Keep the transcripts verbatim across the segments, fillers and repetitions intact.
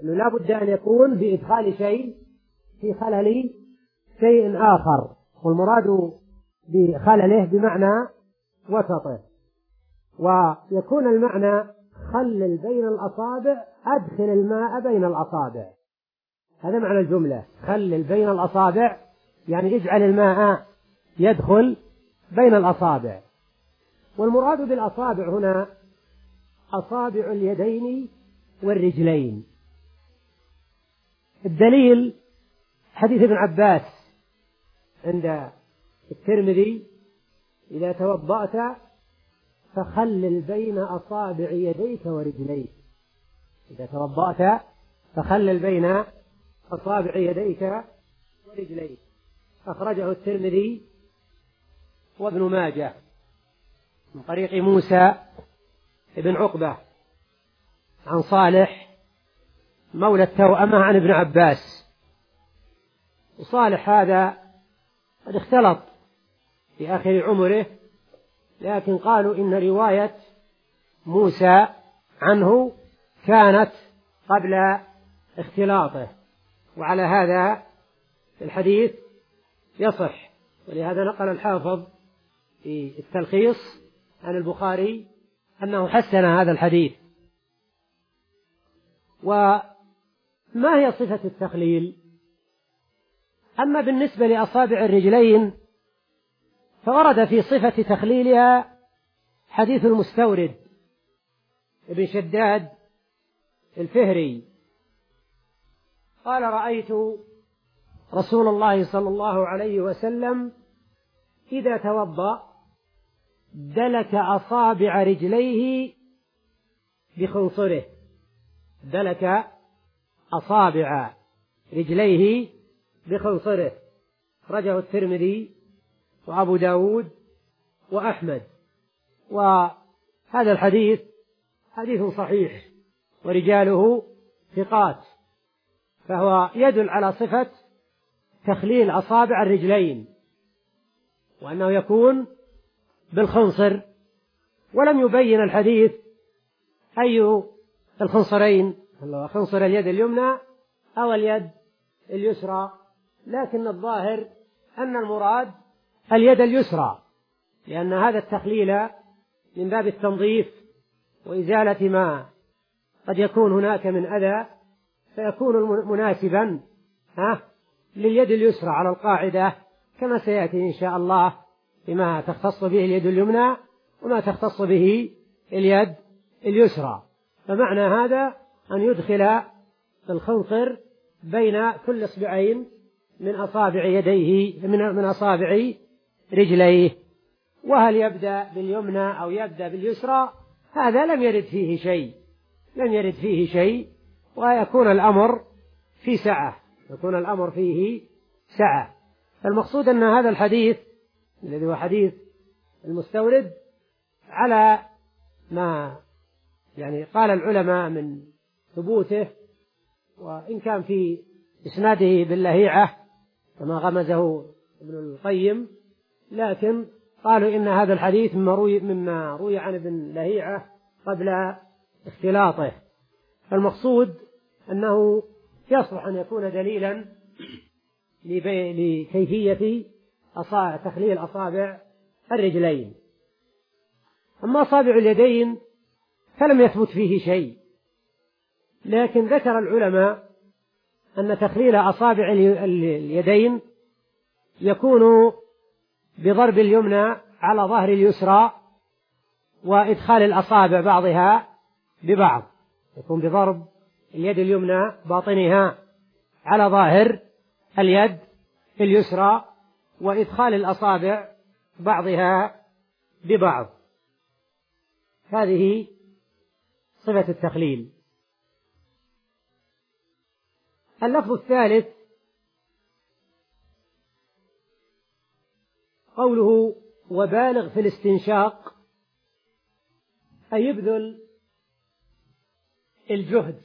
أنه لا بد أن يكون بإدخال شيء في خلل شيء آخر، والمراد بخلله بمعنى وسطه، ويكون المعنى خلل بين الأصابع، أدخل الماء بين الأصابع. هذا معنى الجملة، خلل بين الأصابع يعني اجعل الماء يدخل بين الأصابع. والمراد بالأصابع هنا أصابع اليدين والرجلين. الدليل حديث ابن عباس عند الترمذي: إذا توضأت فخلل بين أصابع يديك ورجليك. إذا توضأت فخلل بين أصابع يديك ورجليك. أخرجه الترمذي وابن ماجه من طريق موسى بن عقبة عن صالح مولى التوأمة عن ابن عباس. وصالح هذا قد اختلط في آخر عمره، لكن قالوا إن رواية موسى عنه كانت قبل اختلاطه، وعلى هذا الحديث يصح. ولهذا نقل الحافظ في التلخيص عن البخاري أنه حسن هذا الحديث. وما هي صفة التخليل؟ أما بالنسبة لأصابع الرجلين فورد في صفة تخليلها حديث المستورد ابن شداد الفهري قال: رأيت رسول الله صلى الله عليه وسلم إذا توضأ دلك أصابع رجليه بخنصره. دلك أصابع رجليه بخنصره. رجه الترمذي وأبو داود وأحمد. وهذا الحديث حديث صحيح ورجاله ثقات، فهو يدل على صفة تخليل أصابع الرجلين، وأنه يكون بالخنصر. ولم يبين الحديث أي الخنصرين، خنصر اليد اليمنى أو اليد اليسرى، لكن الظاهر أن المراد اليد اليسرى، لأن هذا التخليل من باب التنظيف وإزالة ما قد يكون هناك من أذى، فيكون مناسبا ها لليد اليسرى على القاعدة، كما سيأتي إن شاء الله بما تختص به اليد اليمنى وما تختص به اليد اليسرى. فمعنى هذا أن يدخل الخنصر بين كل إصبعين من أصابع يديه من أصابع رجليه. وهل يبدأ باليمنى أو يبدأ باليسرى هذا لم يرد فيه شيء لم يرد فيه شيء ويكون الأمر في سعة يكون الأمر فيه سعة. فالمقصود أن هذا الحديث الذي هو حديث المستورد على ما يعني قال العلماء من ثبوته، وإن كان في إسناده باللهيعة كما غمزه ابن القيم، لكن قالوا إن هذا الحديث مما روي, مما روي عن ابن لهيعة قبل اختلاطه. فالمقصود أنه يصلح أن يكون دليلا لكيفية تخليل أصابع الرجلين. أما أصابع اليدين فلم يثبت فيه شيء، لكن ذكر العلماء أن تخليل أصابع اليدين يكون بضرب اليمنى على ظهر اليسرى وإدخال الأصابع بعضها ببعض، يكون بضرب اليد اليمنى باطنها على ظاهر اليد اليسرى وإدخال الأصابع بعضها ببعض. هذه صفة التخليل. اللفظ الثالث قوله: وبالغ في الاستنشاق، أي يبذل الجهد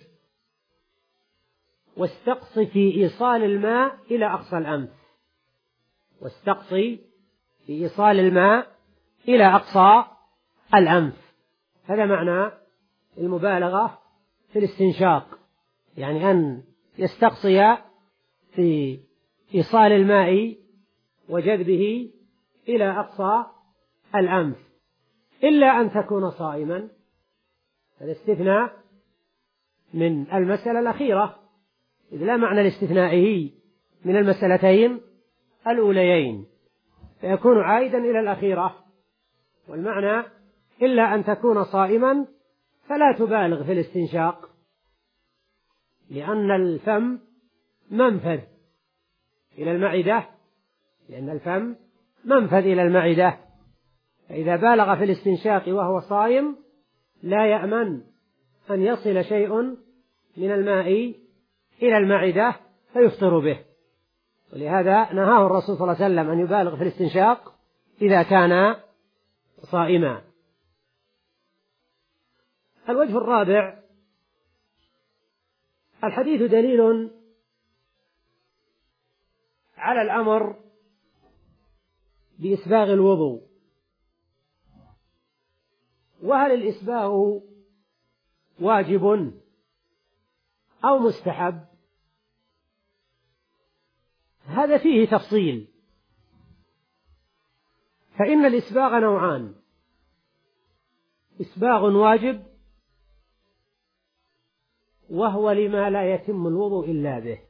واستقصي في إيصال الماء إلى أقصى الأنف واستقصي في إيصال الماء إلى أقصى الأنف. هذا معنى المبالغة في الاستنشاق، يعني أن يستقصي في إيصال الماء وجذبه إلى أقصى الأنف، إلا أن تكون صائما. الاستثناء من المسألة الأخيرة، إذ لا معنى لاستثنائه من المسألتين الأوليين، فيكون عائدا إلى الأخيرة. والمعنى إلا أن تكون صائما فلا تبالغ في الاستنشاق، لأن الفم منفذ إلى المعدة، لأن الفم منفذ إلى المعدة، فإذا بالغ في الاستنشاق وهو صائم لا يأمن أن يصل شيء من الماء إلى المعدة فيفطر به. ولهذا نهاه الرسول صلى الله عليه وسلم أن يبالغ في الاستنشاق إذا كان صائما. الوجه الرابع: الحديث دليل على الأمر بإسباغ الوضوء. وهل الإسباغ واجب أو مستحب؟ هذا فيه تفصيل، فإن الإسباغ نوعان: إسباغ واجب وهو لما لا يتم الوضوء إلا به،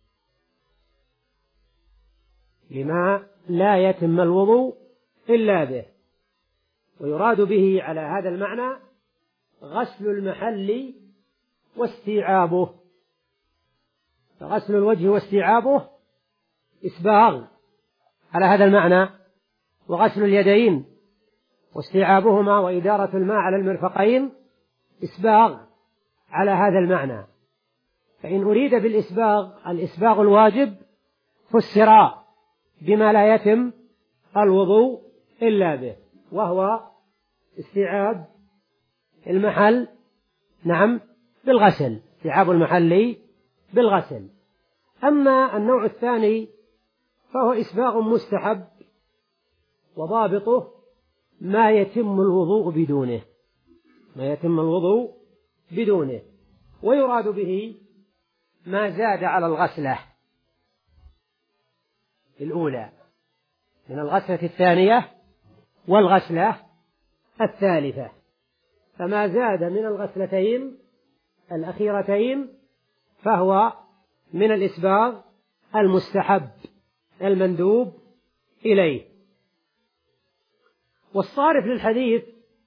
لما لا يتم الوضوء إلا به، ويراد به على هذا المعنى غسل المحل واستيعابه. فغسل الوجه واستيعابه إسباغ على هذا المعنى، وغسل اليدين واستيعابهما وإدارة الماء على المرفقين إسباغ على هذا المعنى. فإن أريد بالإسباغ الإسباغ الواجب فسر بما لا يتم الوضوء إلا به، وهو استيعاب المحل نعم بالغسل، استيعاب المحل بالغسل. أما النوع الثاني فهو إسباغ مستحب، وضابطه ما يتم الوضوء بدونه، ما يتم الوضوء بدونه، ويراد به ما زاد على الغسلة الأولى من الغسلة الثانية والغسلة الثالثة. فما زاد من الغسلتين الأخيرتين فهو من الإسباغ المستحب المندوب إليه. والصارف للحديث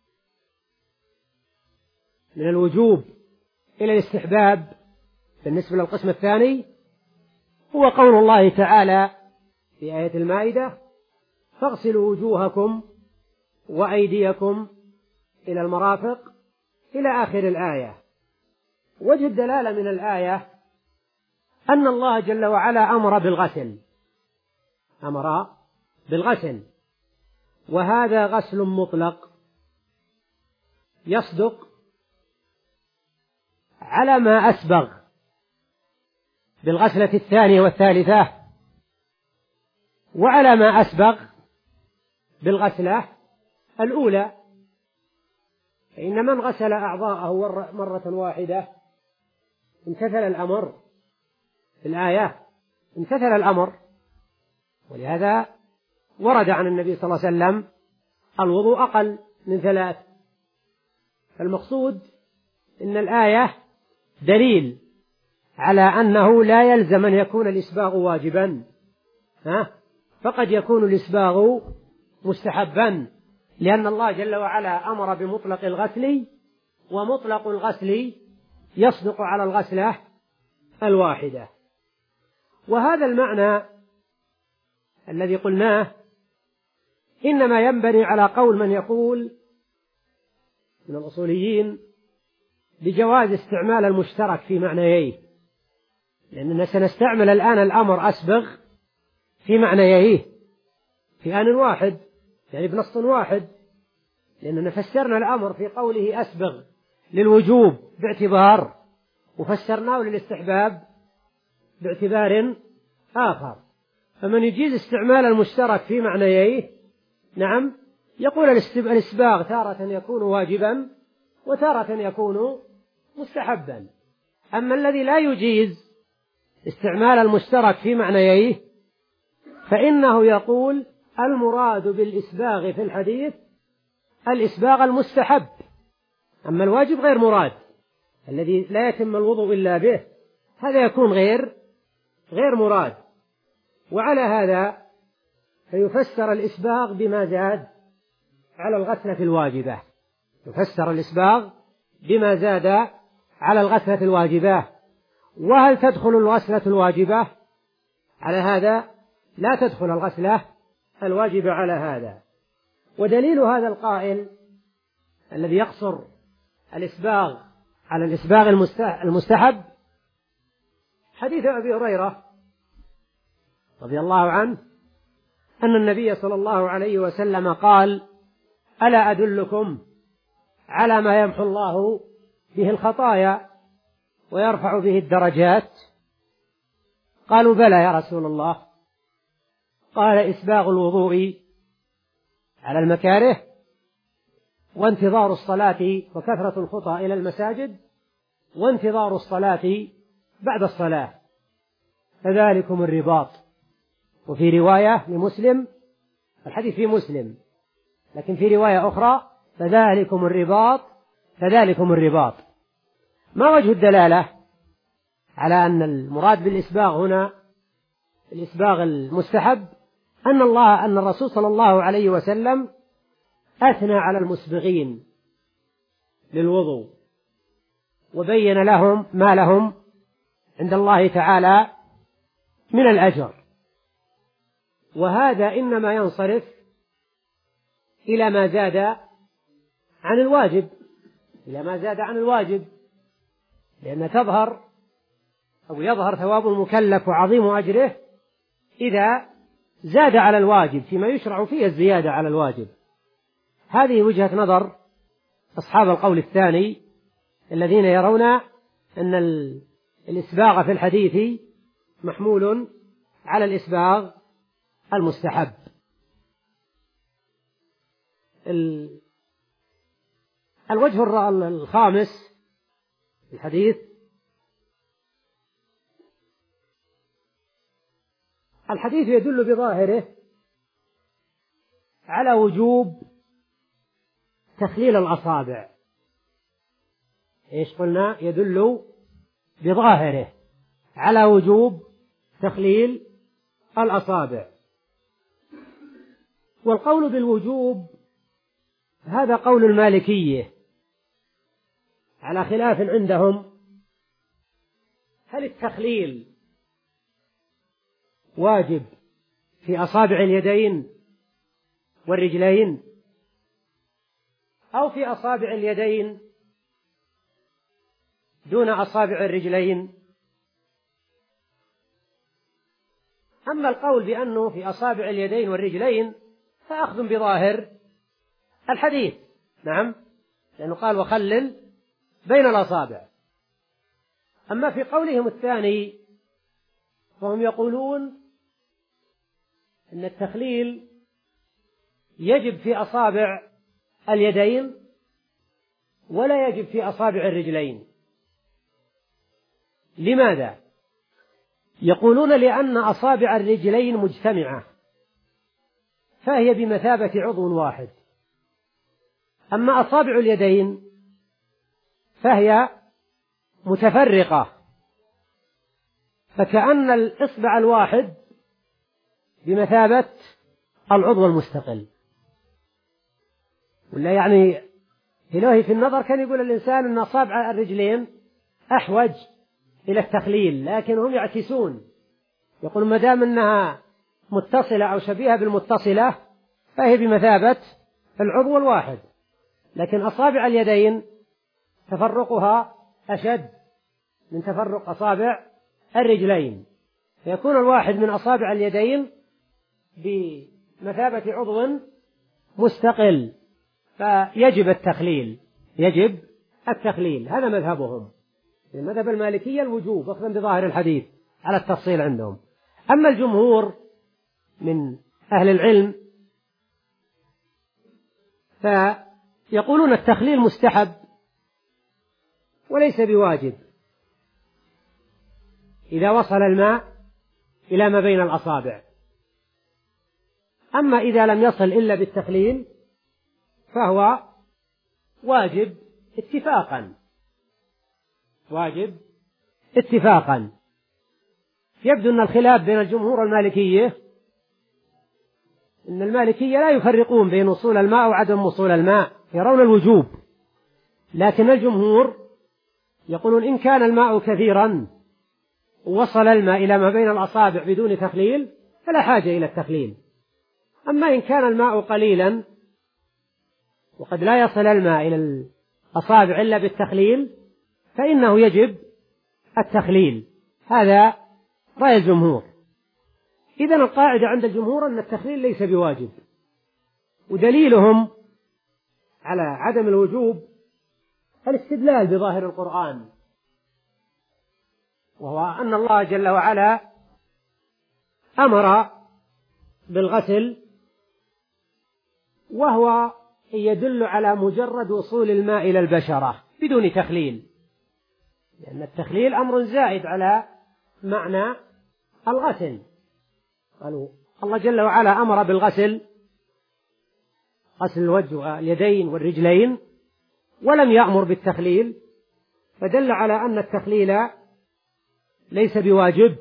من الوجوب إلى الاستحباب بالنسبة للقسم الثاني هو قول الله تعالى في آية المائدة: فاغسلوا وجوهكم وأيديكم إلى المرافق إلى آخر الآية. وجه الدلالة من الآية أن الله جل وعلا أمر بالغسل، أمر بالغسل، وهذا غسل مطلق يصدق على ما أسبغ بالغسلة الثانية والثالثة، وعلى ما أسبغ بالغسلة الأولى. فإن من غسل أعضاءه مرة واحدة امتثل الأمر في الآية، امتثل الأمر. ولهذا ورد عن النبي صلى الله عليه وسلم الوضوء أقل من ثلاث. فالمقصود إن الآية دليل على أنه لا يلزم أن يكون الإسباغ واجبا، ها؟ فقد يكون الإسباغ مستحبا، لأن الله جل وعلا أمر بمطلق الغسل، ومطلق الغسل يصدق على الغسلة الواحدة. وهذا المعنى الذي قلناه إنما ينبني على قول من يقول من الأصوليين بجواز استعمال المشترك في معنييه، لأننا سنستعمل الآن الأمر أسبغ في معنييه في آن واحد، يعني بنص واحد، لأننا فسرنا الأمر في قوله أسبغ للوجوب باعتبار، وفسرناه للاستحباب باعتبار آخر. فمن يجيز استعمال المشترك في معنييه نعم يقول الإسباغ تارة يكون واجبا وتارة يكون مستحبا. أما الذي لا يجيز استعمال المشترك في معنييه فإنه يقول المراد بالإسباغ في الحديث الإسباغ المستحب، أما الواجب غير مراد، الذي لا يتم الوضوء إلا به هذا يكون غير غير مراد. وعلى هذا فيفسر الإسباغ بما زاد على الغسلة الواجبة، يفسر الإسباغ بما زاد على الغسلة الواجبة. وهل تدخل الغسلة الواجبة على هذا؟ لا تدخل الغسلة الواجبة على هذا. ودليل هذا القائل الذي يقصر الإسباغ على الإسباغ المستحب حديث أبي هريرة رضي الله عنه أن النبي صلى الله عليه وسلم قال: ألا أدلكم على ما يمحو الله به الخطايا ويرفع به الدرجات؟ قالوا: بلى يا رسول الله. قال: إسباغ الوضوء على المكاره، وانتظار الصلاة وكثرة الخطى إلى المساجد، وانتظار الصلاة بعد الصلاة، فذلكم الرباط. وفي رواية لمسلم، الحديث في مسلم لكن في رواية أخرى فذلكم الرباط فذلكم الرباط. ما وجه الدلالة على أن المراد بالإسباغ هنا الإسباغ المستحب؟ أن الله أن الرسول صلى الله عليه وسلم أثنى على المسبغين للوضوء وبين لهم ما لهم عند الله تعالى من الأجر، وهذا إنما ينصرف إلى ما زاد عن الواجب إلى ما زاد عن الواجب لأن تظهر أو يظهر ثواب المكلف وعظيم أجره إذا زاد على الواجب فيما يشرع فيه الزيادة على الواجب. هذه وجهة نظر أصحاب القول الثاني الذين يرون أن الإسباغ في الحديث محمول على الإسباغ المستحب. الوجه الخامس في الحديث الحديث يدل بظاهره على وجوب تخليل الأصابع. إيش قلنا؟ يدل بظاهره على وجوب تخليل الأصابع. والقول بالوجوب هذا قول المالكية على خلاف عندهم، هل التخليل واجب في أصابع اليدين والرجلين أو في أصابع اليدين دون أصابع الرجلين؟ أما القول بأنه في أصابع اليدين والرجلين فأخذ بظاهر الحديث، نعم، لأنه قال وخلل بين الأصابع. أما في قولهم الثاني فهم يقولون أن التخليل يجب في أصابع اليدين ولا يجب في أصابع الرجلين. لماذا؟ يقولون لأن أصابع الرجلين مجتمعة فهي بمثابة عضو واحد، أما أصابع اليدين فهي متفرقة، فكأن الإصبع الواحد بمثابة العضو المستقل. ولا يعني إلهي في النظر كان يقول الإنسان أن أصابع الرجلين أحوج إلى التخليل، لكن هم يعكسون، يقول ما دام أنها متصلة أو شبيهة بالمتصلة فهي بمثابة العضو الواحد، لكن أصابع اليدين تفرقها أشد من تفرق أصابع الرجلين، فيكون الواحد من أصابع اليدين بمثابة عضو مستقل، فيجب التخليل يجب التخليل هذا مذهبهم. المذهب المالكية الوجوب أخذا بظاهر الحديث على التفصيل عندهم. أما الجمهور من أهل العلم فيقولون التخليل مستحب وليس بواجب، إذا وصل الماء إلى ما بين الأصابع. أما إذا لم يصل إلا بالتخليل فهو واجب اتفاقا، واجب اتفاقا. يبدو أن الخلاف بين الجمهور والمالكية أن المالكية لا يفرقون بين وصول الماء وعدم وصول الماء، يرون الوجوب، لكن الجمهور يقولون إن كان الماء كثيرا ووصل الماء إلى ما بين الأصابع بدون تخليل فلا حاجة إلى التخليل. أما إن كان الماء قليلا وقد لا يصل الماء إلى الأصابع إلا بالتخليل فإنه يجب التخليل. هذا رأي الجمهور. إذن القاعدة عند الجمهور أن التخليل ليس بواجب، ودليلهم على عدم الوجوب الاستدلال بظاهر القرآن، وهو أن الله جل وعلا أمر بالغسل وهو يدل على مجرد وصول الماء إلى البشرة بدون تخليل، لأن التخليل أمر زائد على معنى الغسل. قالوا الله جل وعلا أمر بالغسل، غسل الوجه واليدين والرجلين، ولم يأمر بالتخليل، فدل على أن التخليل ليس بواجب،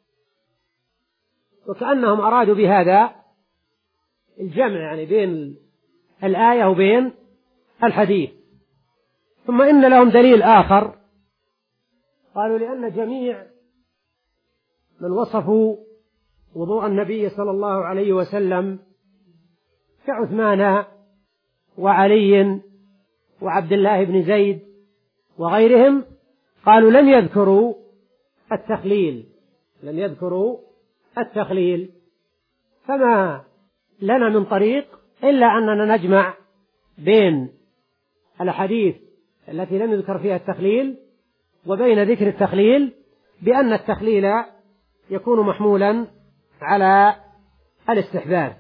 وكأنهم أرادوا بهذا الجمع يعني بين الآية وبين الحديث. ثم إن لهم دليل آخر، قالوا لأن جميع من وصفوا وضوء النبي صلى الله عليه وسلم كعثمان وعلي وعبد الله بن زيد وغيرهم قالوا لم يذكروا التخليل، لم يذكروا التخليل، فما لنا من طريق إلا أننا نجمع بين الأحاديث التي لم يذكر فيها التخليل وبين ذكر التخليل بأن التخليل يكون محمولا على الاستحباب.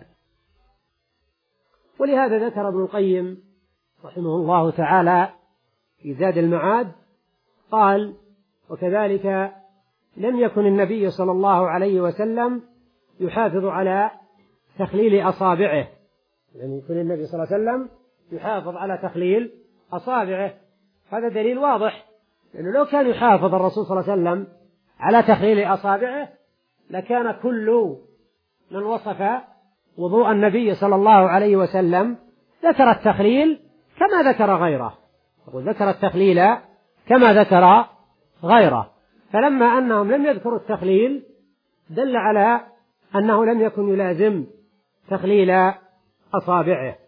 ولهذا ذكر ابن القيم رحمه الله تعالى في زاد المعاد قال: وكذلك لم يكن النبي صلى الله عليه وسلم يحافظ على تخليل أصابعه، لم يكن النبي صلى الله عليه وسلم يحافظ على تخليل أصابعه. هذا دليل واضح، لأنه لو كان يحافظ الرسول صلى الله عليه وسلم على تخليل أصابعه لكان كل من وصف وضوء النبي صلى الله عليه وسلم ذكر التخليل كما ذكر غيره، وذكر التخليل كما ذكر غيره. فلما أنهم لم يذكروا التخليل دل على أنه لم يكن يلازم تخليل أصابعه.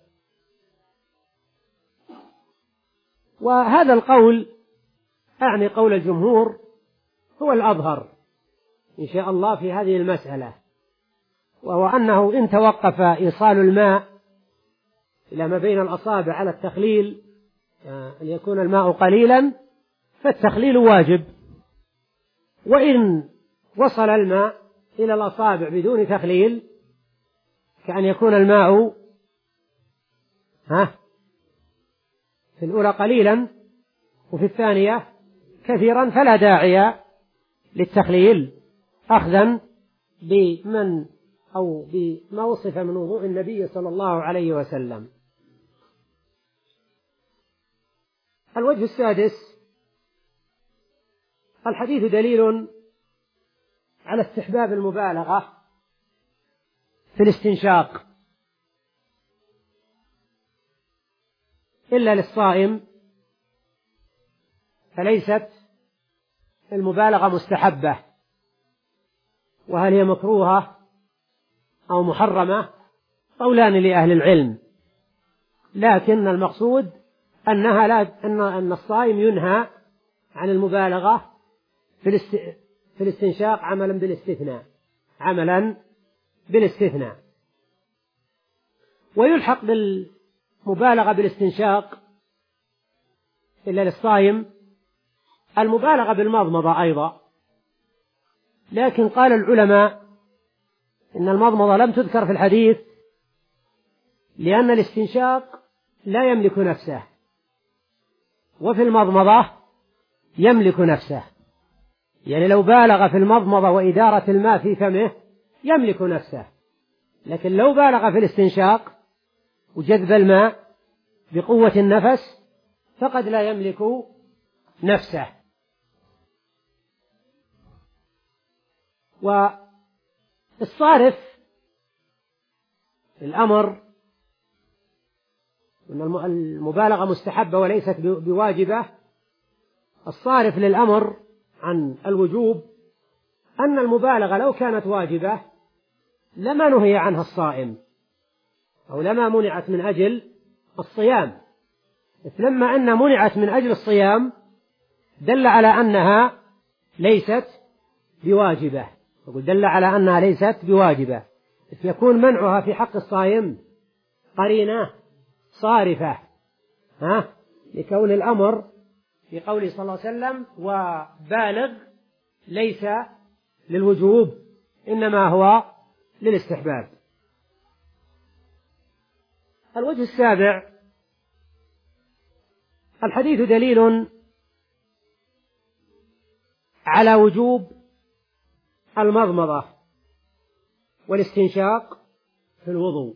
وهذا القول أعني قول الجمهور هو الأظهر إن شاء الله في هذه المسألة، وهو أنه إن توقف إيصال الماء إلى ما بين الأصابع على التخليل أن يكون الماء قليلا فالتخليل واجب، وإن وصل الماء إلى الأصابع بدون تخليل كأن يكون الماء ها في الأولى قليلا وفي الثانية كثيرا فلا داعي للتخليل أخذا بمن أو بما وصف من وضوء النبي صلى الله عليه وسلم. الوجه السادس: الحديث دليل على استحباب المبالغة في الاستنشاق إلا للصائم فليست المبالغة مستحبة، وهل هي مكروهة أو محرمة قولان لأهل العلم، لكن المقصود أنها لا أن أن الصائم ينهى عن المبالغة في في الاستنشاق عملا بالاستثناء عملا بالاستثناء ويلحق بالمبالغة بالاستنشاق إلا للصائم المبالغة بالمضمضة أيضا، لكن قال العلماء إن المضمضة لم تذكر في الحديث لأن الاستنشاق لا يملك نفسه، وفي المضمضة يملك نفسه، يعني لو بالغ في المضمضة وإدارة الماء في فمه يملك نفسه، لكن لو بالغ في الاستنشاق وجذب الماء بقوة النفس فقد لا يملك نفسه. والصارف الأمر أن المبالغة مستحبة وليست بواجبة، الصارف للأمر عن الوجوب أن المبالغة لو كانت واجبة لما نهي عنها الصائم أو لما منعت من أجل الصيام، لما أنها منعت من أجل الصيام دل على أنها ليست بواجبة، أقول دل على أنها ليست بواجبة، يكون منعها في حق الصائم قرينة صارفة ها لكون الأمر في قوله صلى الله عليه وسلم وبالغ ليس للوجوب إنما هو للاستحباب. الوجه السابع الحديث دليل على وجوب المضمضة والاستنشاق في الوضوء.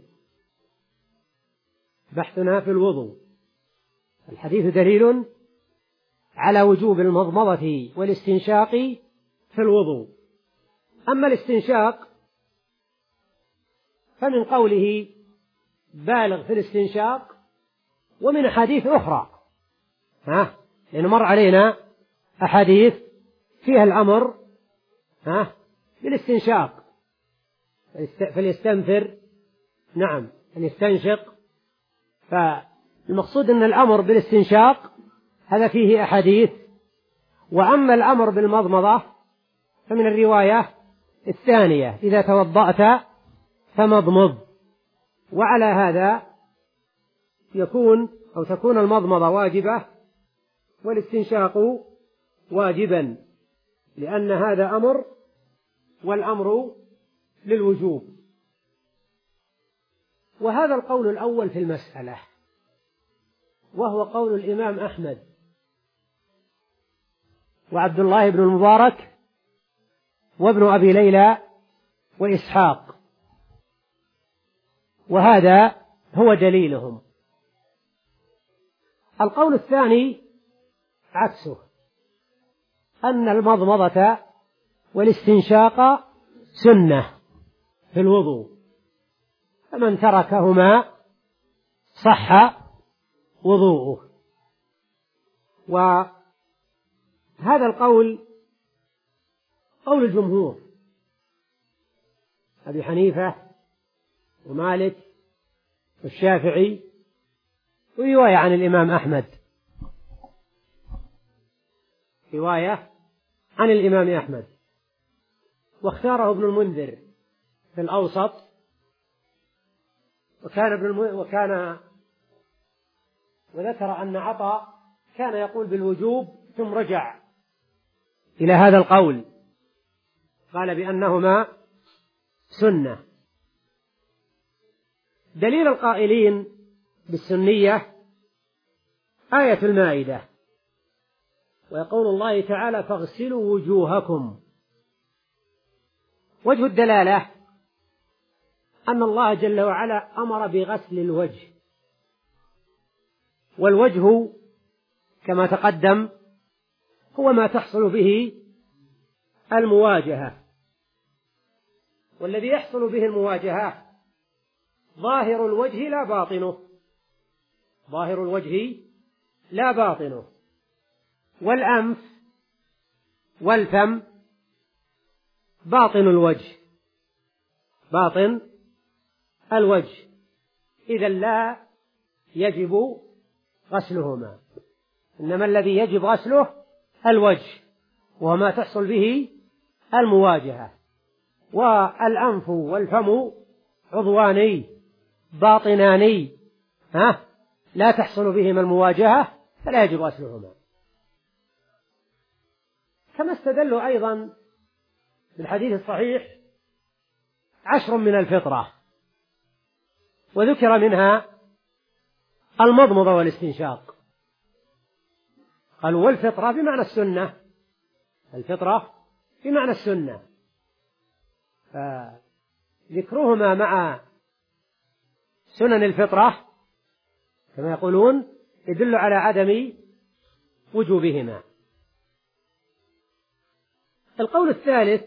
بحثنا في الوضوء، الحديث دليل على وجوب المضمضة والاستنشاق في الوضوء. أما الاستنشاق فمن قوله بالغ في الاستنشاق ومن أحاديث أخرى ها لأنه مر علينا أحاديث فيها الأمر ها بالاستنشاق، فليستنثر نعم أن يستنشق، فالمقصود أن الأمر بالاستنشاق هذا فيه أحاديث. وأما الأمر بالمضمضة فمن الرواية الثانية إذا توضأت فمضمض، وعلى هذا يكون أو تكون المضمضة واجبة والاستنشاق واجبا، لأن هذا أمر والأمر للوجوب. وهذا القول الأول في المسألة، وهو قول الإمام أحمد وعبد الله بن المبارك وابن أبي ليلى وإسحاق، وهذا هو دليلهم. القول الثاني عكسه، أن المضمضة والاستنشاق سنة في الوضوء، فمن تركهما صح وضوءه. وهذا القول قول الجمهور أبي حنيفة ومالك والشافعي، ورواية عن الإمام أحمد، رواية عن الإمام أحمد، واختاره ابن المنذر في الأوسط، وكان ابن الم... وكان وذكر أن عطاء كان يقول بالوجوب ثم رجع إلى هذا القول، قال بأنهما سنة. دليل القائلين بالسنية آية المائدة، ويقول الله تعالى فاغسلوا وجوهكم. وجه الدلالة أن الله جل وعلا أمر بغسل الوجه، والوجه كما تقدم هو ما تحصل به المواجهة، والذي يحصل به المواجهة ظاهر الوجه لا باطنه، ظاهر الوجه لا باطنه، والأنف والفم باطن الوجه، باطن الوجه، إذا لا يجب غسلهما، إنما الذي يجب غسله الوجه وهو ما تحصل به المواجهة. والأنف والفم عضواني باطناني ها لا تحصل بهما المواجهة فلا يجب غسلهما. كما استدلوا أيضا بالحديث الصحيح عشر من الفطرة، وذكر منها المضمضة والاستنشاق، قالوا والفطرة بمعنى السنة، الفطرة بمعنى السنة، فذكرهما مع سنن الفطرة كما يقولون يدل على عدم وجوبهما. القول الثالث: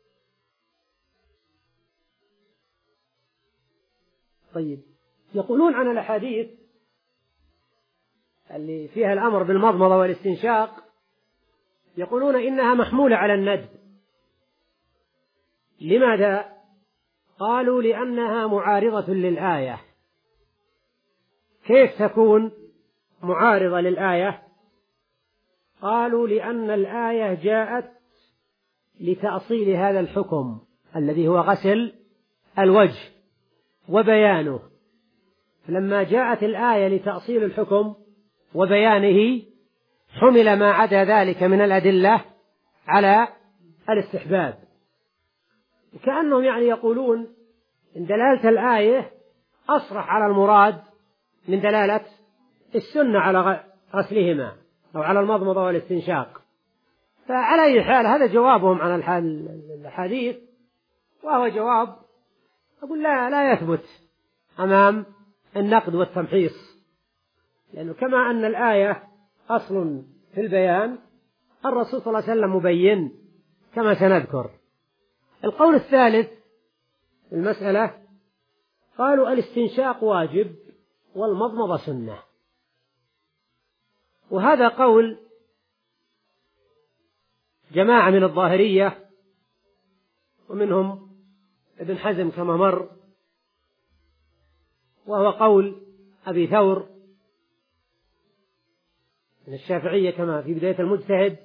طيب يقولون عن الأحاديث اللي فيها الأمر بالمضمضة والاستنشاق، يقولون إنها محمولة على الندب. لماذا؟ قالوا لأنها معارضة للآية. كيف تكون معارضة للآية؟ قالوا لأن الآية جاءت لتأصيل هذا الحكم الذي هو غسل الوجه وبيانه، لما جاءت الآية لتأصيل الحكم وبيانه حمل ما عدا ذلك من الأدلة على الاستحباب، وكأنهم يعني يقولون إن دلالة الآية أصرح على المراد من دلالة السنة على غسلهما أو على المضمضة والاستنشاق. فعلى أي حال هذا جوابهم عن الحديث، وهو جواب أقول لا لا يثبت أمام النقد والتمحيص، لأنه كما أن الآية أصل في البيان، الرسول صلى الله عليه وسلم مبين كما سنذكر. القول الثالث في المسألة قالوا الاستنشاق واجب والمضمضة سنة، وهذا قول جماعة من الظاهرية ومنهم ابن حزم كما مر، وهو قول أبي ثور من الشافعية كما في بداية المجتهد،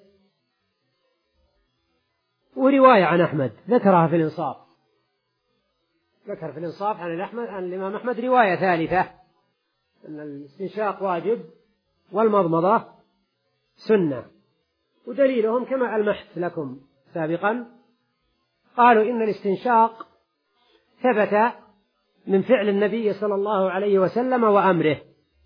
ورواية عن أحمد ذكرها في الإنصاف، ذكر في الإنصاف عن أحمد عن الإمام أحمد رواية ثالثة أن الاستنشاق واجب والمضمضة سنة، ودليلهم كما ألمحت لكم سابقا، قالوا إن الاستنشاق ثبت من فعل النبي صلى الله عليه وسلم وأمره،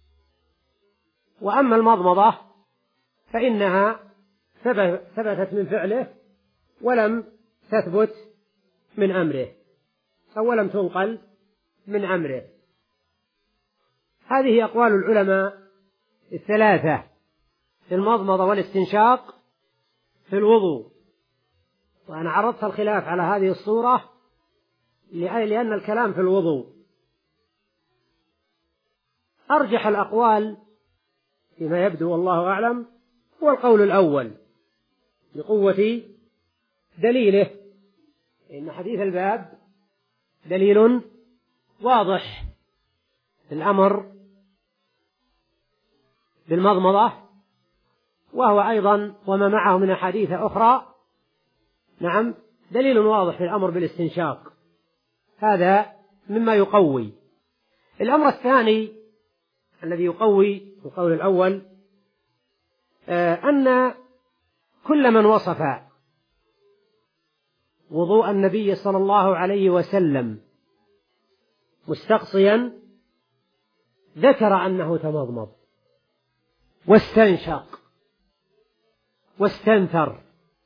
وأما المضمضة فإنها ثبتت من فعله ولم تثبت من أمره أو لم تنقل من أمره. هذه أقوال العلماء الثلاثة في المضمضة والاستنشاق في الوضوء، وأنا عرضت الخلاف على هذه الصورة لأن الكلام في الوضوء. أرجح الأقوال فيما يبدو والله أعلم هو القول الأول بقوة دليله، إن حديث الباب دليل واضح في الأمر بالمضمضة، وهو أيضا وما معه من أحاديث أخرى نعم دليل واضح في الأمر بالاستنشاق، هذا مما يقوي. الأمر الثاني الذي يقوي القول الأول أن كل من وصف وضوء النبي صلى الله عليه وسلم مستقصيا ذكر أنه تمضمض واستنشق واستنثر،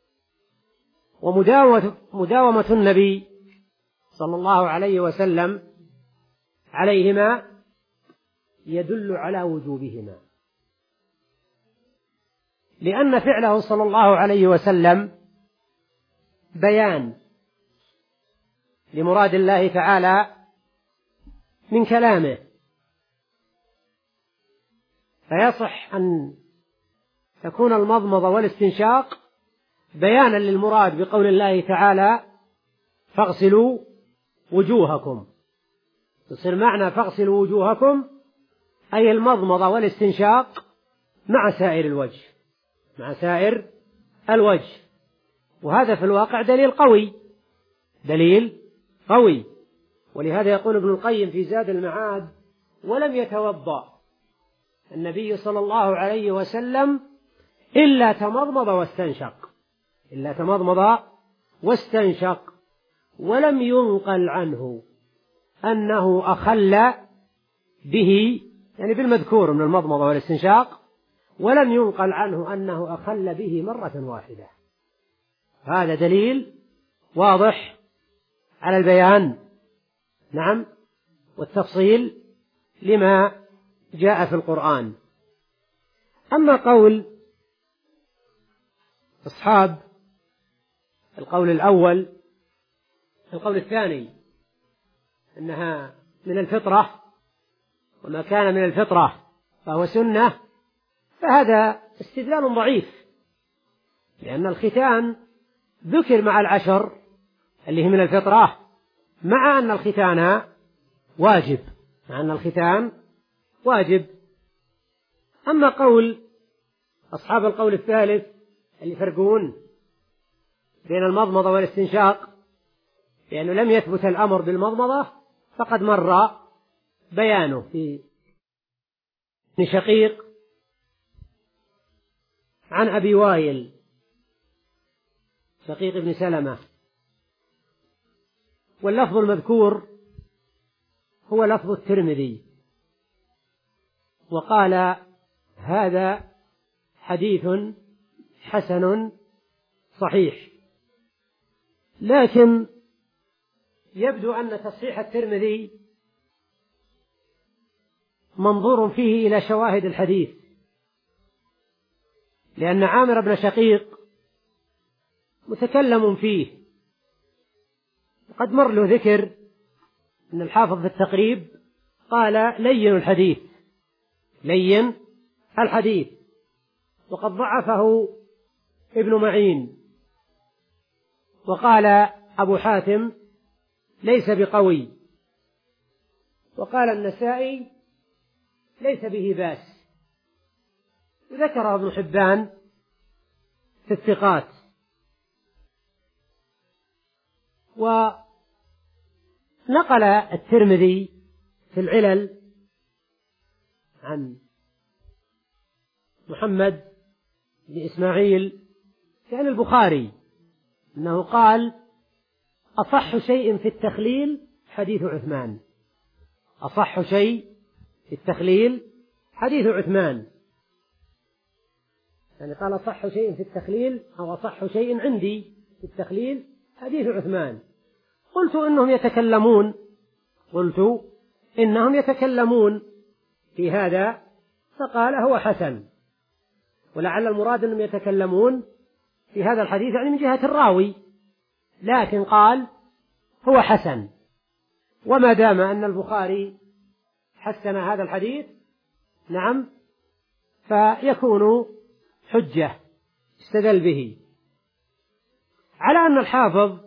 ومداومة مداومة النبي صلى الله عليه وسلم عليهما يدل على وجوبهما، لأن فعله صلى الله عليه وسلم بيان لمراد الله تعالى من كلامه، فيصح أن تكون المضمضة والاستنشاق بيانا للمراد بقول الله تعالى فاغسلوا وجوهكم، تصير معنى فاغسلوا وجوهكم أي المضمضة والاستنشاق مع سائر الوجه مع سائر الوجه، وهذا في الواقع دليل قوي دليل قوي ولهذا يقول ابن القيم في زاد المعاد ولم يتوضأ النبي صلى الله عليه وسلم إلا تمضمض واستنشق إلا تمضمض واستنشق ولم ينقل عنه أنه أخل به يعني بالمذكور من المضمضة والاستنشاق، ولم ينقل عنه أنه أخل به مرة واحدة، هذا دليل واضح على البيان نعم والتفصيل لما جاء في القرآن. أما قول أصحاب القول الأول القول الثاني أنها من الفطرة وما كان من الفطرة فهو سنة، فهذا استدلال ضعيف، لأن الختان ذكر مع العشر اللي هي من الفطرة، مع أن الختان واجب مع أن الختان واجب. أما قول أصحاب القول الثالث اللي يفرقون بين المضمضة والاستنشاق لأنه لم يثبت الأمر بالمضمضة فقد مر بيانه في شقيق عن أبي وائل شقيق بن سلمة، واللفظ المذكور هو لفظ الترمذي، وقال هذا حديث حسن صحيح. لكن يبدو أن تصحيح الترمذي منظور فيه إلى شواهد الحديث، لأن عامر بن شقيق متكلم فيه، وقد مر له ذكر أن الحافظ في التقريب قال لين الحديث لين الحديث، وقد ضعفه ابن معين، وقال أبو حاتم ليس بقوي، وقال النسائي ليس به بأس، وذكر ابن حبان في الثقات. ونقل الترمذي في العلل عن محمد بن إسماعيل عن البخاري أنه قال أصح شيء في التخليل حديث عثمان أصح شيء في التخليل حديث عثمان، يعني قال أصح شيء في التخليل أو أصح شيء عندي في التخليل حديث عثمان. قلت إنهم يتكلمون قلت إنهم يتكلمون في هذا، فقال هو حسن، ولعل المراد أنهم يتكلمون في هذا الحديث يعني من جهة الراوي، لكن قال هو حسن، وما دام أن البخاري حسن هذا الحديث نعم فيكون حجة استدل به. على أن الحافظ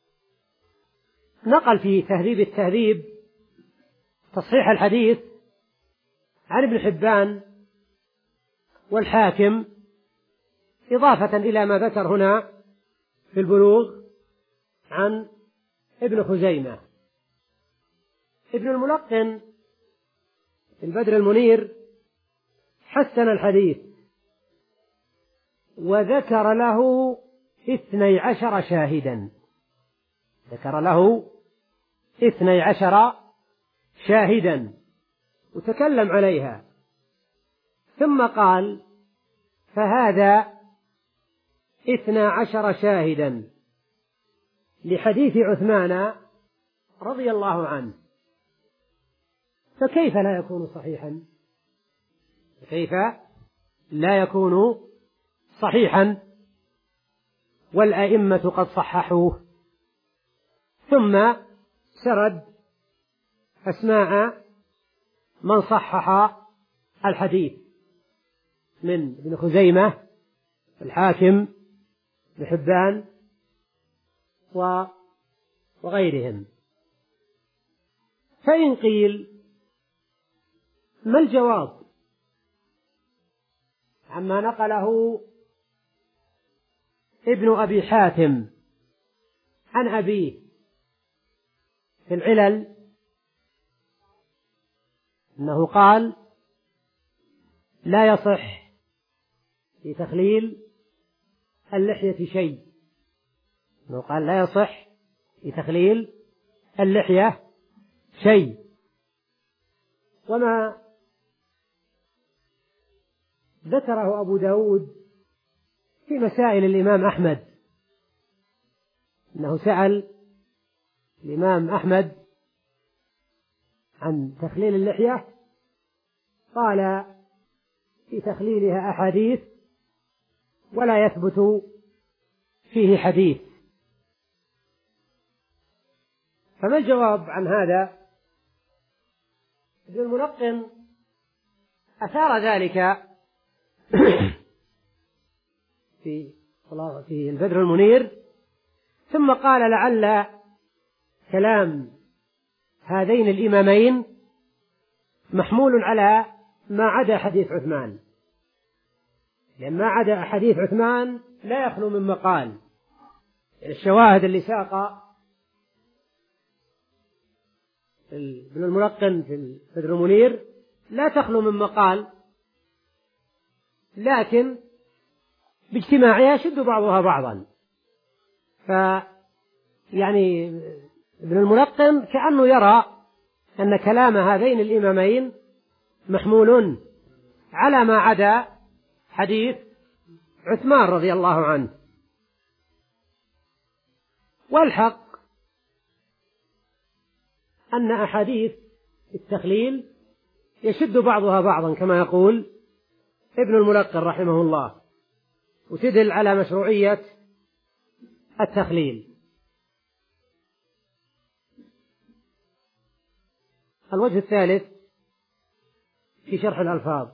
نقل في تهذيب التهذيب تصحيح الحديث عن ابن حبان والحاكم، إضافة إلى ما ذكر هنا في البلوغ عن ابن خزيمة. ابن الملقن في البدر المنير حسن الحديث وذكر له اثني عشر شاهدا ذكر له اثني عشر شاهدا وتكلم عليها، ثم قال فهذا اثنى عشر شاهدا لحديث عثمان رضي الله عنه، فكيف لا يكون صحيحا كيف لا يكون صحيحا والأئمة قد صححوه. ثم سرد أسماء من صحح الحديث من ابن خزيمة الحاكم ابن حبان وغيرهم. فإن قيل ما الجواب عما نقله ابن أبي حاتم عن أبيه في العلل أنه قال لا يصح في تخليل اللحية شيء أنه قال لا يصح في تخليل اللحية شيء. وما ذكره أبو داود في مسائل الإمام أحمد أنه سأل الإمام أحمد عن تخليل اللحية، قال في تخليلها أحاديث ولا يثبت فيه حديث. فما الجواب عن هذا؟ ابن الملقن أثار ذلك في في البدر المنير، ثم قال لعل كلام هذين الإمامين محمول على ما عدا حديث عثمان، لأن ما عدا حديث عثمان لا يخلو من مقال. الشواهد اللي ساق ابن الملقن في البدر المنير لا تخلو من مقال، لكن باجتماعها يشد بعضها بعضا. ف يعني ابن الملقن كأنه يرى أن كلام هذين الإمامين محمول على ما عدا حديث عثمان رضي الله عنه. والحق أن أحاديث التخليل يشد بعضها بعضا كما يقول ابن الملقن رحمه الله، وتدل على مشروعية التخليل. الوجه الثالث في شرح الألفاظ،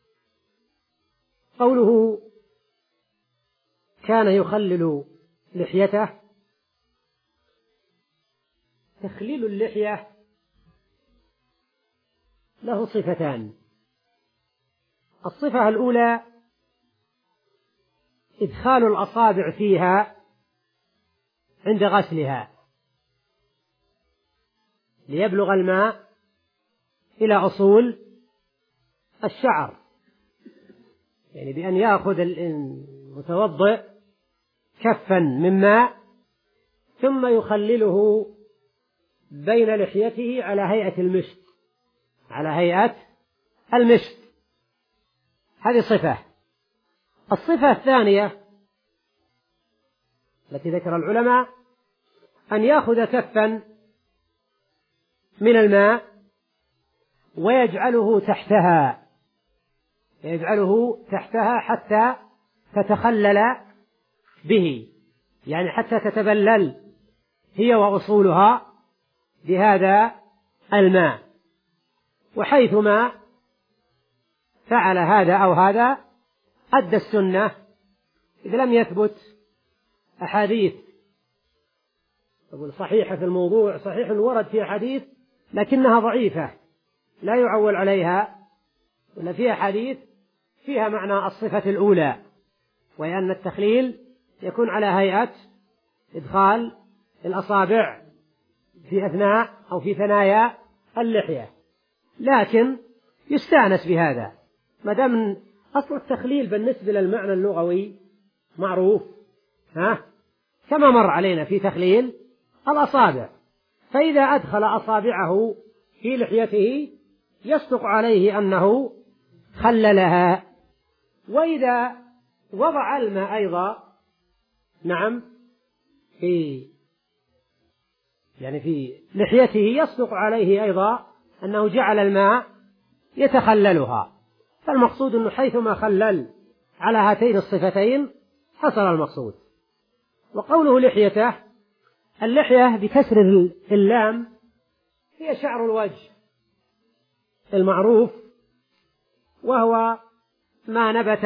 قوله كان يخلل لحيته. تخليل اللحية له صفتان. الصفة الأولى إدخال الأصابع فيها عند غسلها ليبلغ الماء إلى أصول الشعر، يعني بأن يأخذ المتوضئ كفا من ماء ثم يخلله بين لحيته على هيئة المشط، على هيئة المشط. هذه صفة. الصفة الثانية التي ذكر العلماء أن يأخذ كفا من الماء ويجعله تحتها، يجعله تحتها حتى تتخلل به، يعني حتى تتبلل هي وأصولها بهذا الماء. وحيثما فعل هذا أو هذا أدى السنة، إذا لم يثبت أحاديث صحيحة في الموضوع، صحيح ورد في أحاديث لكنها ضعيفة لا يعول عليها، ولا فيها حديث فيها معنى الصفة الأولى، وهي أن التخليل يكون على هيئة إدخال الأصابع في أثناء أو في ثنايا اللحية. لكن يستأنس بهذا ما دام أصل التخليل بالنسبة للمعنى اللغوي معروف، ها كما مر علينا في تخليل الأصابع، فإذا أدخل أصابعه في لحيته يصدق عليه أنه خللها. وإذا وضع الماء أيضا نعم في يعني في لحيته يصدق عليه أيضا أنه جعل الماء يتخللها. فالمقصود أنه حيثما خلل على هاتين الصفتين حصل المقصود. وقوله لحيته، اللحية بكسر اللام هي شعر الوجه المعروف، وهو ما نبت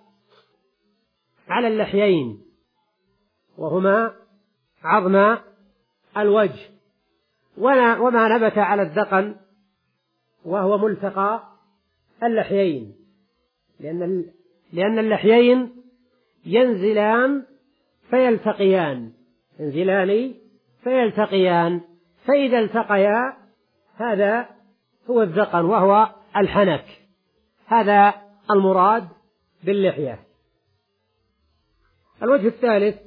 على اللحيين وهما عظم الوجه، وما نبت على الذقن وهو ملتقى اللحيين، لأن لأن اللحيين ينزلان فيلتقيان، ينزلان فيلتقيان، فإذا التقيا هذا هو الذقن وهو الحنك. هذا المراد باللحية. الوجه الثالث،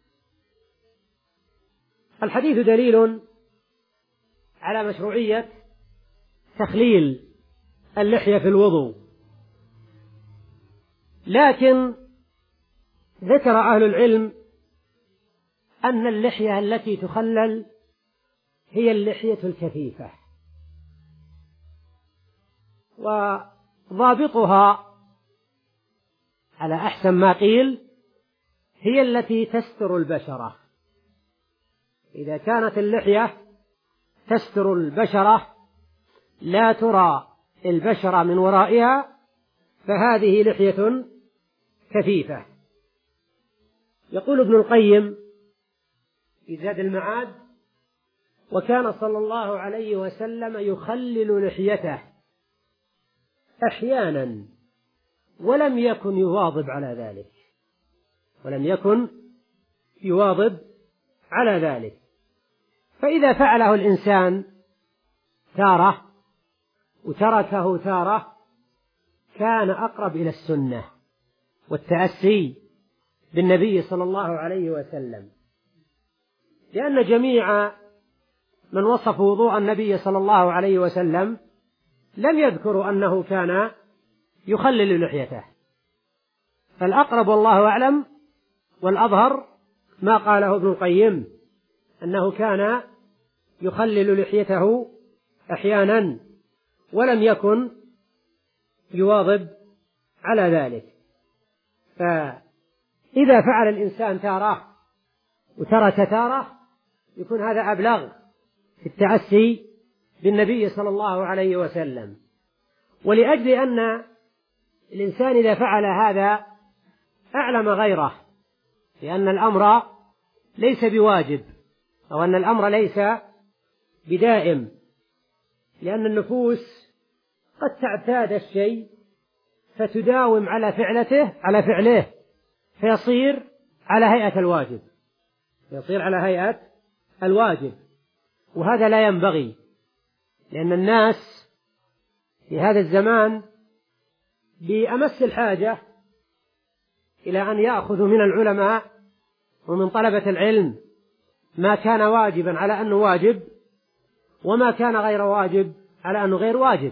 الحديث دليل على مشروعية تخليل اللحية في الوضوء، لكن ذكر أهل العلم أن اللحية التي تخلل هي اللحية الكثيفة، وضابطها على أحسن ما قيل هي التي تستر البشرة. إذا كانت اللحية تستر البشرة لا ترى البشرة من ورائها فهذه لحية كثيفة. يقول ابن القيم في زاد المعاد: وكان صلى الله عليه وسلم يخلل لحيته أحيانا ولم يكن يواظب على ذلك ولم يكن يواظب على ذلك فإذا فعله الإنسان تارة وتركه تارة كان أقرب إلى السنة والتأسي بالنبي صلى الله عليه وسلم، لأن جميع من وصفوا وضوء النبي صلى الله عليه وسلم لم يذكروا أنه كان يخلل لحيته. فالأقرب والله أعلم والأظهر ما قاله ابن القيم أنه كان يخلل لحيته أحيانا ولم يكن يواظب على ذلك. فإذا فعل الإنسان تارة وترك تارة يكون هذا أبلغ في التأسي بالنبي صلى الله عليه وسلم. ولأجل أن الإنسان إذا فعل هذا أعلم غيره لأن الأمر ليس بواجب أو أن الأمر ليس بدائم، لأن النفوس قد تعتاد الشيء فتداوم على فعلته على فعله فيصير على هيئة الواجب يصير على هيئة الواجب وهذا لا ينبغي، لأن الناس في هذا الزمان بأمس الحاجة إلى أن يأخذوا من العلماء ومن طلبة العلم ما كان واجبا على أنه واجب وما كان غير واجب على أنه غير واجب.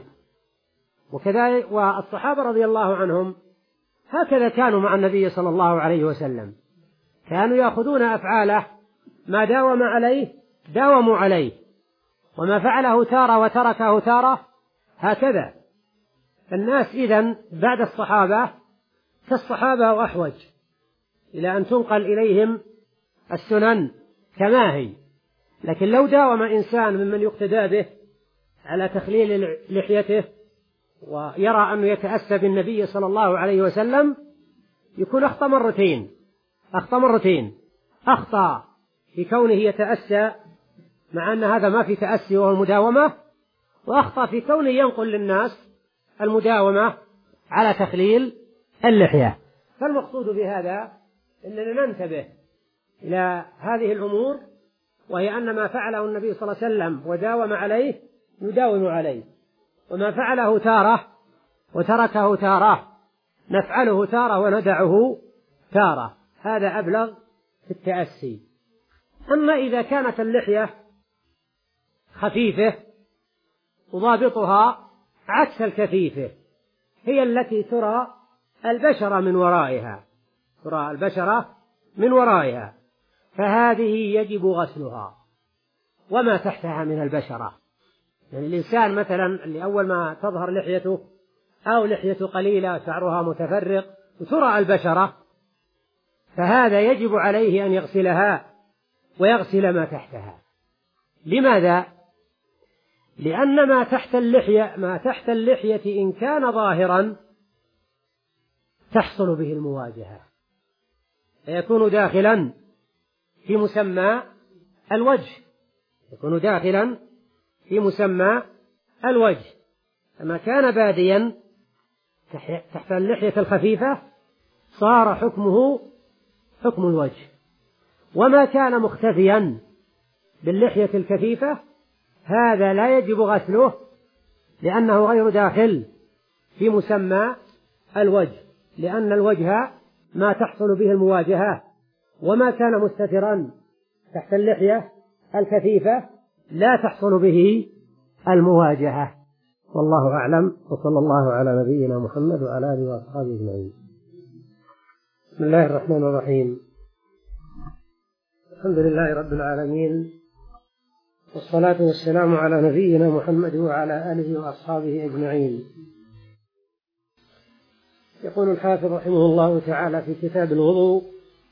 وكذلك والصحابة رضي الله عنهم هكذا كانوا مع النبي صلى الله عليه وسلم، كانوا يأخذون أفعاله ما داوم عليه داوموا عليه وما فعله تارة وتركه تارة هكذا. الناس إذن بعد الصحابة كالصحابة وأحوج إلى أن تنقل إليهم السنن كما هي، لكن لو داوم إنسان ممن يقتدى به على تخليل لحيته ويرى أنه يتأسى بالنبي صلى الله عليه وسلم يكون أخطأ مرتين أخطأ مرتين أخطأ في كونه يتأسى مع أن هذا ما في تأسي وهو المداومة، وأخطأ في كونه ينقل للناس المداومة على تخليل اللحية. فالمقصود بهذا أننا ننتبه إلى هذه الأمور، وهي أن ما فعله النبي صلى الله عليه وسلم وداوم عليه نداوم عليه، وما فعله تارة وتركه تارة نفعله تارة وندعه تارة، هذا أبلغ في التأسي. أما إذا كانت اللحية خفيفة وضابطها عكس الكثيفة هي التي ترى البشرة من ورائها ترى البشرة من ورائها فهذه يجب غسلها وما تحتها من البشرة. يعني الإنسان مثلا اللي أول ما تظهر لحيته أو لحيته قليلة شعرها متفرق وترى البشرة فهذا يجب عليه أن يغسلها ويغسل ما تحتها. لماذا؟ لأن ما تحت اللحية ما تحت اللحية إن كان ظاهرا تحصل به المواجهة فيكون داخلا في مسمى الوجه يكون داخلا في مسمى الوجه. فما كان باديا تحت اللحية الخفيفة صار حكمه حكم الوجه، وما كان مختفيا باللحية الكثيفة هذا لا يجب غسله لأنه غير داخل في مسمى الوجه، لأن الوجه ما تحصل به المواجهة، وما كان مستترا تحت اللحية الكثيفة لا تحصل به المواجهة. والله أعلم، وصلى الله على نبينا محمد وعلى آله وأصحابه أجمعين. بسم الله الرحمن الرحيم. الحمد لله رب العالمين، والصلاة والسلام على نبينا محمد وعلى آله وأصحابه أجمعين. يقول الحافظ رحمه الله تعالى في كتاب الوضوء: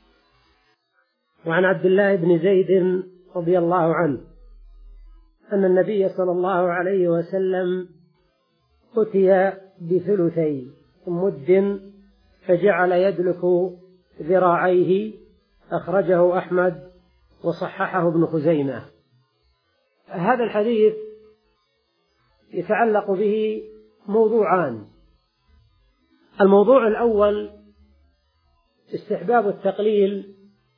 وعن عبد الله بن زيد رضي الله عنه أن النبي صلى الله عليه وسلم أتي بثلثي مد فجعل يدلك ذراعيه، أخرجه أحمد وصححه ابن خزيمة. هذا الحديث يتعلق به موضوعان: الموضوع الأول استحباب التقليل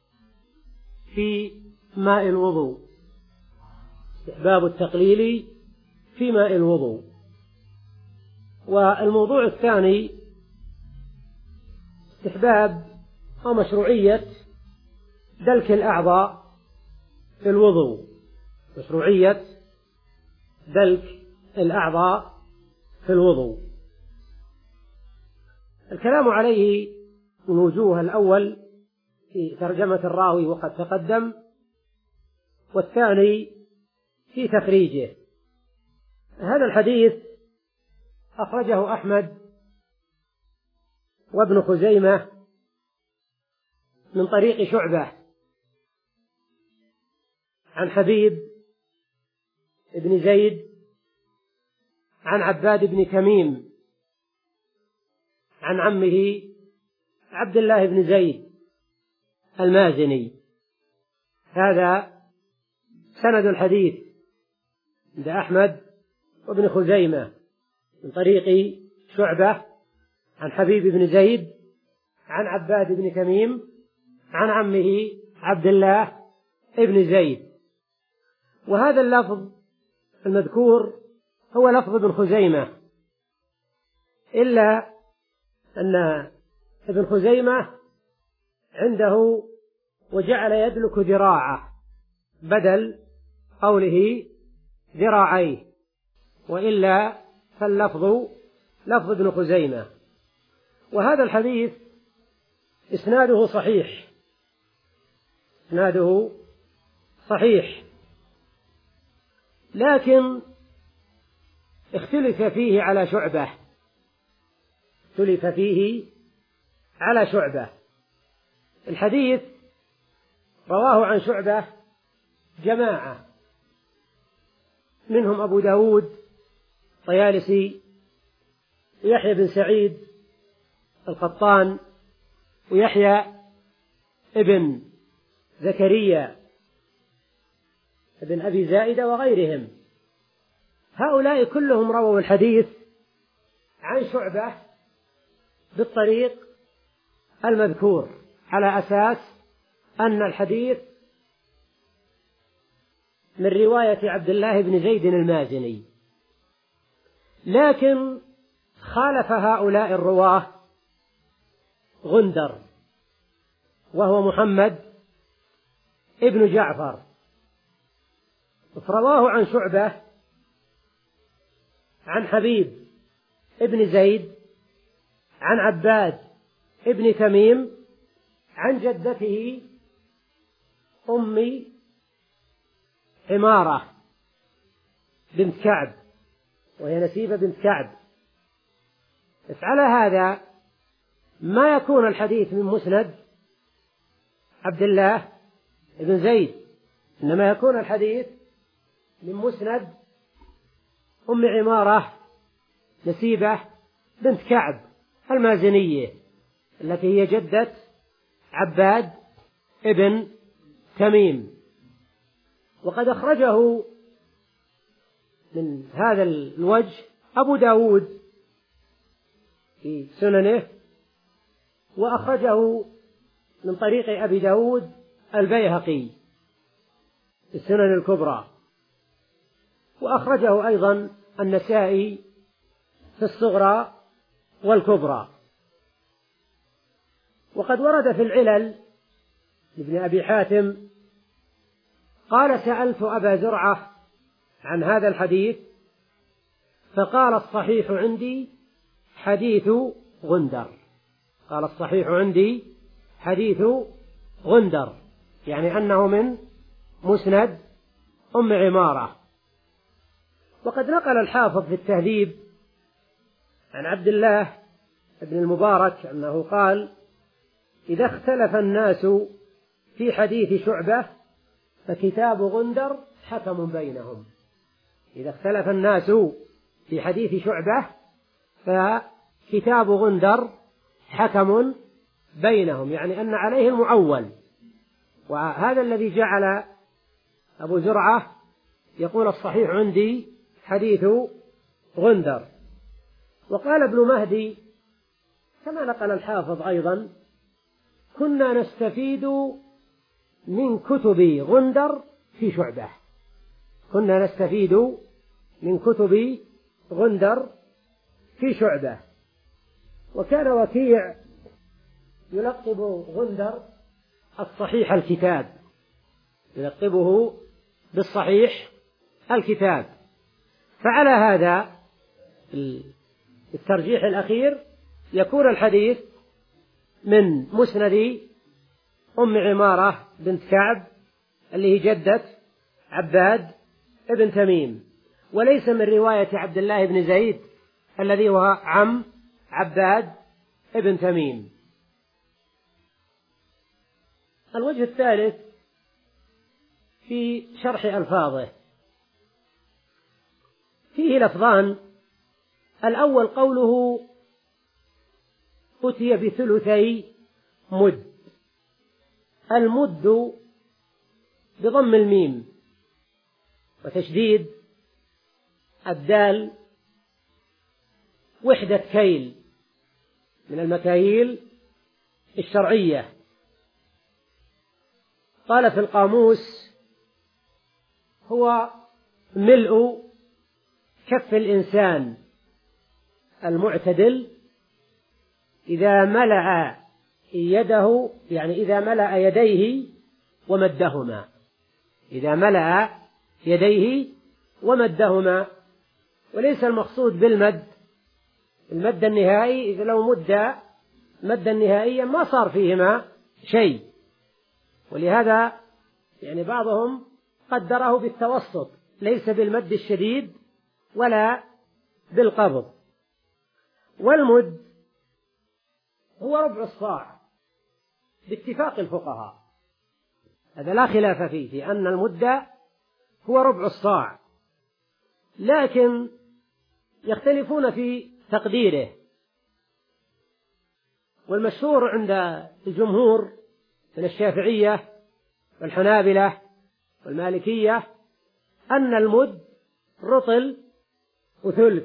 في ماء الوضوء، استحباب التقليل في ماء الوضوء. والموضوع الثاني استحباب أو مشروعية دلك الأعضاء في الوضوء، مشروعية دلك الأعضاء في الوضوء. الكلام عليه من وجوه: الأول في ترجمة الراوي وقد تقدم، والثاني في تخريجه. هذا الحديث أخرجه أحمد وابن خزيمة من طريق شعبة عن حبيب بن زيد عن عباد بن تميم عن عمه عبد الله بن زيد المازني. هذا سند الحديث عند أحمد وابن خزيمة من طريق شعبة عن حبيب بن زيد عن عباد بن تميم عن عمه عبد الله بن زيد. وهذا اللفظ المذكور هو لفظ ابن خزيمة، إلا أن ابن خزيمة عنده وجعل يدلك ذراعه بدل قوله ذراعيه، وإلا فاللفظ لفظ ابن خزيمة. وهذا الحديث إسناده صحيح، إسناده صحيح، لكن اختلف فيه على شعبة، اختلف فيه على شعبة. الحديث رواه عن شعبة جماعة، منهم أبو داود طيالسي ويحيى بن سعيد القطان ويحيى ابن زكريا ابن أبي زائدة وغيرهم. هؤلاء كلهم رووا الحديث عن شعبة بالطريق المذكور، على أساس أن الحديث من رواية عبد الله بن زيد المازني. لكن خالف هؤلاء الرواه غندر، وهو محمد ابن جعفر، فرواه عن شعبة عن حبيب ابن زيد عن عباد ابن تميم عن جدته أم عمارة بنت كعب، وهي نسيبة بنت كعب. على هذا ما يكون الحديث من مسند عبد الله بن زيد، إنما يكون الحديث من مسند أم عمارة نسيبة بنت كعب المازنية، التي هي جدة عباد ابن تميم. وقد أخرجه من هذا الوجه أبو داود في سننه، وأخرجه من طريق أبي داود البيهقي في السنن الكبرى، وأخرجه أيضا النسائي في الصغرى والكبرى. وقد ورد في العلل لابن أبي حاتم قال: سألت أبا زرعة عن هذا الحديث فقال: الصحيح عندي حديث غندر. قال: الصحيح عندي حديث غندر، يعني أنه من مسند أم عمارة. وقد نقل الحافظ في التهذيب عن عبد الله بن المبارك أنه قال: إذا اختلف الناس في حديث شعبة فكتاب غندر حكم بينهم. إذا اختلف الناس في حديث شعبة فكتاب غندر حكم بينهم، يعني أن عليه المعول. وهذا الذي جعل أبو زرعة يقول: الصحيح عندي حديث غندر. وقال ابن مهدي كما نقل الحافظ أيضا: كنا نستفيد من كتب غندر في شعبة. كنا نستفيد من كتب غندر في شعبة. وكان وكيع يلقب غندر الصحيح الكتاب، يلقبه بالصحيح الكتاب. فعلى هذا الترجيح الأخير يكون الحديث من مسند أم عمارة بنت كعب اللي هي جدة عباد ابن تميم، وليس من رواية عبد الله بن زيد الذي هو عم عباد ابن تميم. الوجه الثالث في شرح ألفاظه، فيه لفظان: الأول قوله أتي بثلثي مد. المد بضم الميم وتشديد الدال وحدة كيل من المكاييل الشرعية. قال في القاموس: هو ملء كف الإنسان المعتدل إذا ملأ يده، يعني إذا ملأ يديه ومدهما، إذا ملأ يديه ومدهما. وليس المقصود بالمد المد النهائي، إذا لو مد مدا نهائيا ما صار فيهما شيء. ولهذا يعني بعضهم قدره بالتوسط، ليس بالمد الشديد ولا بالقبض. والمد هو ربع الصاع باتفاق الفقهاء، هذا لا خلاف فيه، في أن المد هو ربع الصاع، لكن يختلفون في تقديره. والمشهور عند الجمهور من الشافعية والحنابلة والمالكية أن المد رطل وثلث،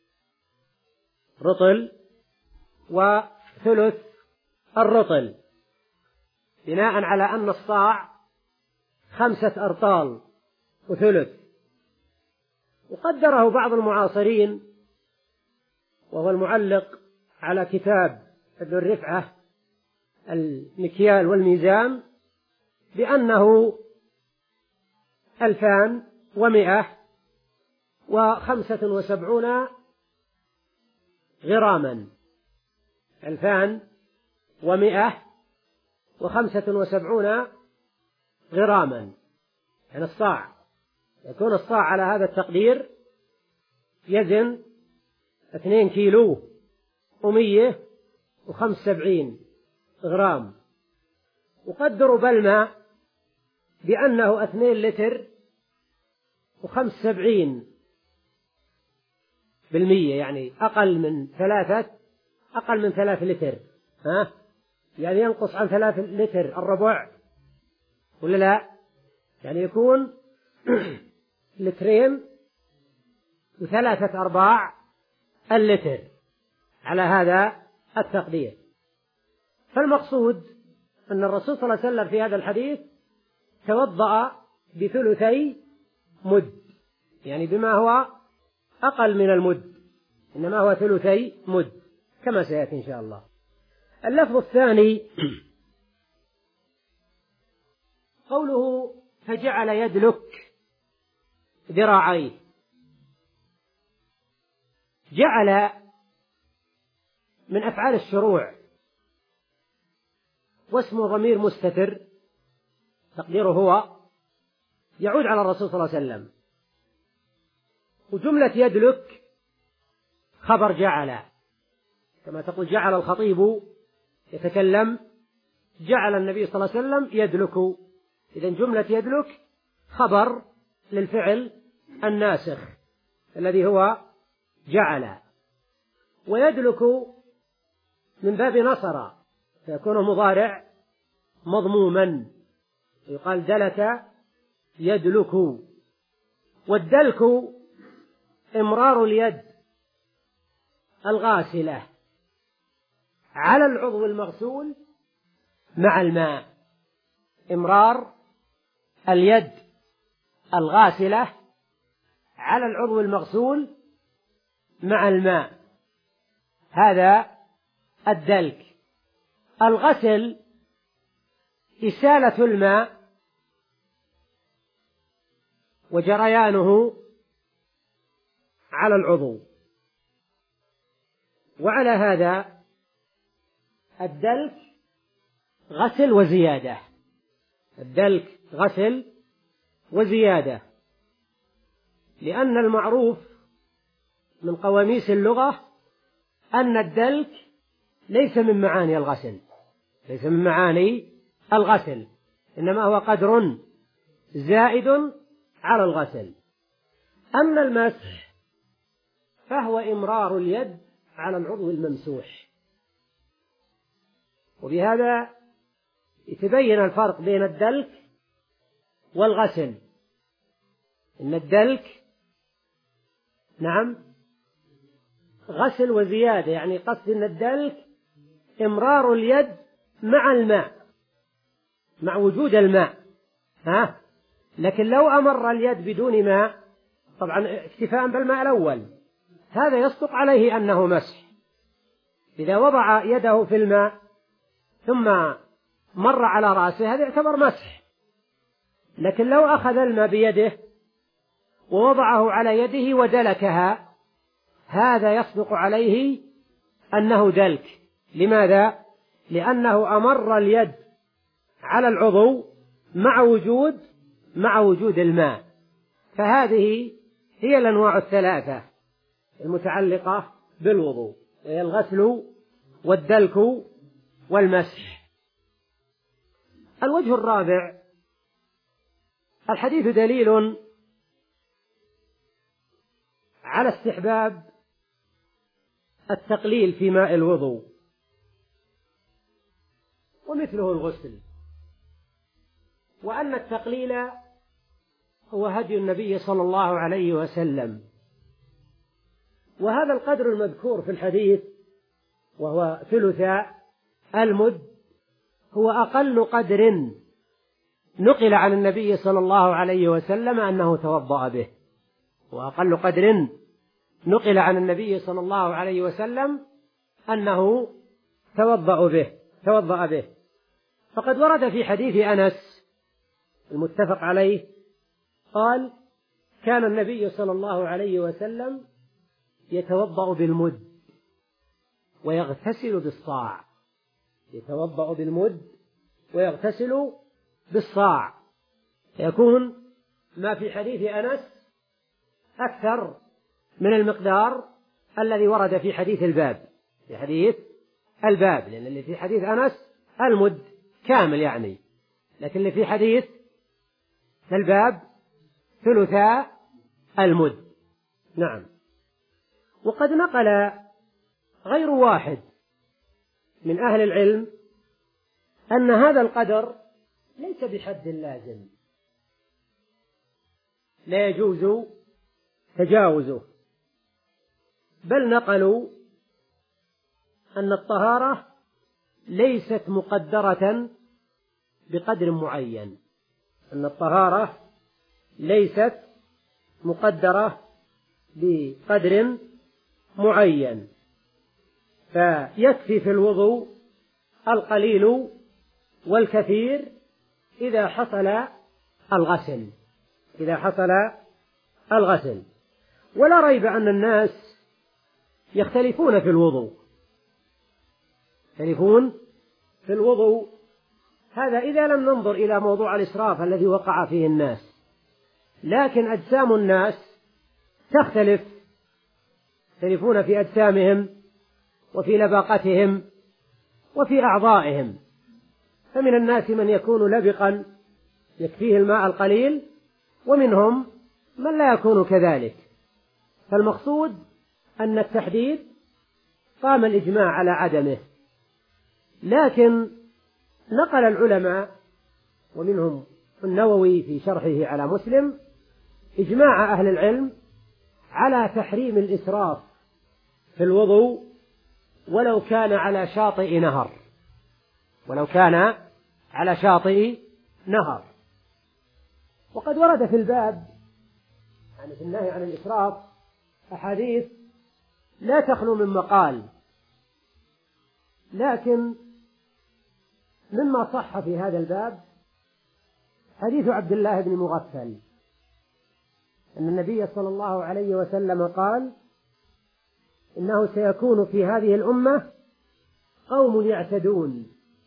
رطل وثلث الرطل، بناء على أن الصاع خمسة أرطال وثلث. وقدره بعض المعاصرين وهو المعلق على كتاب ابن الرفعة المكيال والميزان بأنه ألفان ومئة وخمسة وسبعون غراما، ألفان ومئة وخمسة وسبعون غراما، يعني الصاع. يكون الصاع على هذا التقدير يزن اثنين كيلو ومية وخمس سبعين غرام. وقدروا بالماء بأنه اثنين لتر وخمس سبعين بالمية، يعني أقل من ثلاثة أقل من ثلاث لتر، ها يعني ينقص عن ثلاث لتر الربع ولا لا؟ يعني يكون لترين وثلاثة أرباع اللتر على هذا التقدير. فالمقصود أن الرسول صلى الله عليه وسلم في هذا الحديث توضأ بثلثي مد، يعني بما هو أقل من المد، إنما هو ثلثي مد كما سيأتي إن شاء الله. اللفظ الثاني قوله فجعل يدلك ذراعيه. جعل من أفعال الشروع، واسمه ضمير مستتر تقديره هو يعود على الرسول صلى الله عليه وسلم. وجملة يدلك خبر جعل، كما تقول جعل الخطيب يتكلم، جعل النبي صلى الله عليه وسلم يدلك. إذن جملة يدلك خبر للفعل الناسخ الذي هو جعل. ويدلك من باب نصر، فيكون مضارع مضموما، يقال دلك يدلك. والدلك إمرار اليد الغاسلة على العضو المغسول مع الماء. إمرار اليد الغاسلة على العضو المغسول مع الماء، هذا الدلك. الغسل إسالة الماء وجريانه على العضو، وعلى هذا الدلك غسل وزيادة. الدلك غسل وزيادة، لأن المعروف من قواميس اللغة أن الدلك ليس من معاني الغسل، ليس من معاني الغسل، إنما هو قدر زائد على الغسل. أما المسح فهو إمرار اليد على العضو الممسوح. وبهذا يتبين الفرق بين الدلك والغسل. إن الدلك نعم غسل وزيادة، يعني قصد أن الدلك إمرار اليد مع الماء، مع وجود الماء، ها؟ لكن لو أمر اليد بدون ماء، طبعا اكتفاء بالماء الأول، هذا يصدق عليه أنه مسح. إذا وضع يده في الماء ثم مر على رأسه هذا يعتبر مسح. لكن لو أخذ الماء بيده ووضعه على يده ودلكها، هذا يصدق عليه أنه دلك. لماذا؟ لأنه أمر اليد على العضو مع وجود مع وجود الماء. فهذه هي الأنواع الثلاثة المتعلقة بالوضوء، هي الغسل والدلك والمسح. الوجه الرابع: الحديث دليل على استحباب التقليل في ماء الوضوء، ومثله الغسل، وأن التقليل هو هدي النبي صلى الله عليه وسلم. وهذا القدر المذكور في الحديث وهو ثلث المد هو أقل قدر نقل عن النبي صلى الله عليه وسلم أنه توضأ به، وأقل قدر نقل عن النبي صلى الله عليه وسلم أنه توضأ به توضأ به فقد ورد في حديث أنس المتفق عليه قال: كان النبي صلى الله عليه وسلم يتوضأ بالمد ويغتسل بالصاع. يتوضأ بالمد ويغتسل بالصاع، يكون ما في حديث أنس أكثر من المقدار الذي ورد في حديث الباب في حديث الباب لأن اللي في حديث أنس المد كامل يعني، لكن اللي في حديث الباب ثلثا المد. نعم. وقد نقل غير واحد من أهل العلم أن هذا القدر ليس بحد لازم، لا يجوز تجاوزه، بل نقلوا أن الطهارة ليست مقدرة بقدر معين، أن الطهارة ليست مقدرة بقدر معين، فيكفي في الوضوء القليل والكثير إذا حصل الغسل إذا حصل الغسل. ولا ريب أن الناس يختلفون في الوضوء يختلفون في الوضوء هذا إذا لم ننظر إلى موضوع الإسراف الذي وقع فيه الناس، لكن أجسام الناس تختلف، يختلفون في أجسامهم وفي لباقتهم وفي أعضائهم، فمن الناس من يكون لبقا يكفيه الماء القليل، ومنهم من لا يكون كذلك. فالمقصود أن التحديد قام الإجماع على عدمه، لكن نقل العلماء ومنهم النووي في شرحه على مسلم إجماع أهل العلم على تحريم الإسراف في الوضوء ولو كان على شاطئ نهر، ولو كان على شاطئ نهر. وقد ورد في الباب يعني في النهي عن الإسراف أحاديث لا تخلو من مقال، لكن مما صح في هذا الباب حديث عبد الله بن مغفل أن النبي صلى الله عليه وسلم قال: إنه سيكون في هذه الأمة قوم يعتدون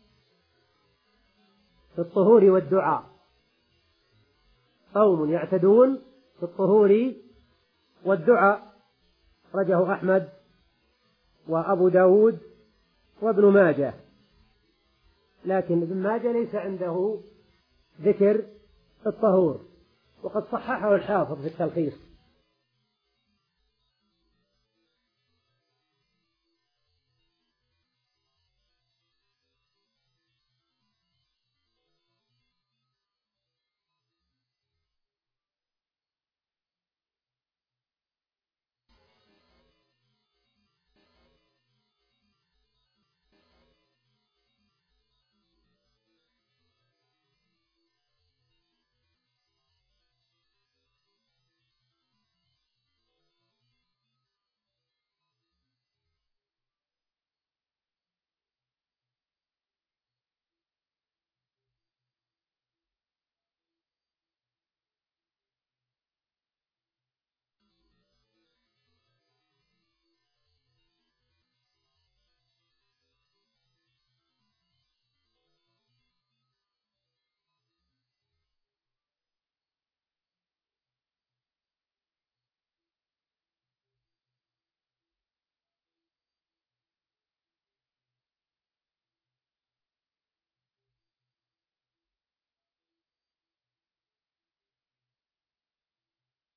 في الطهور والدعاء، قوم يعتدون في الطهور والدعاء، رجه أحمد وأبو داود وابن ماجه، لكن ابن ماجه ليس عنده ذكر الطهور، وقد صححه الحافظ في التلخيص.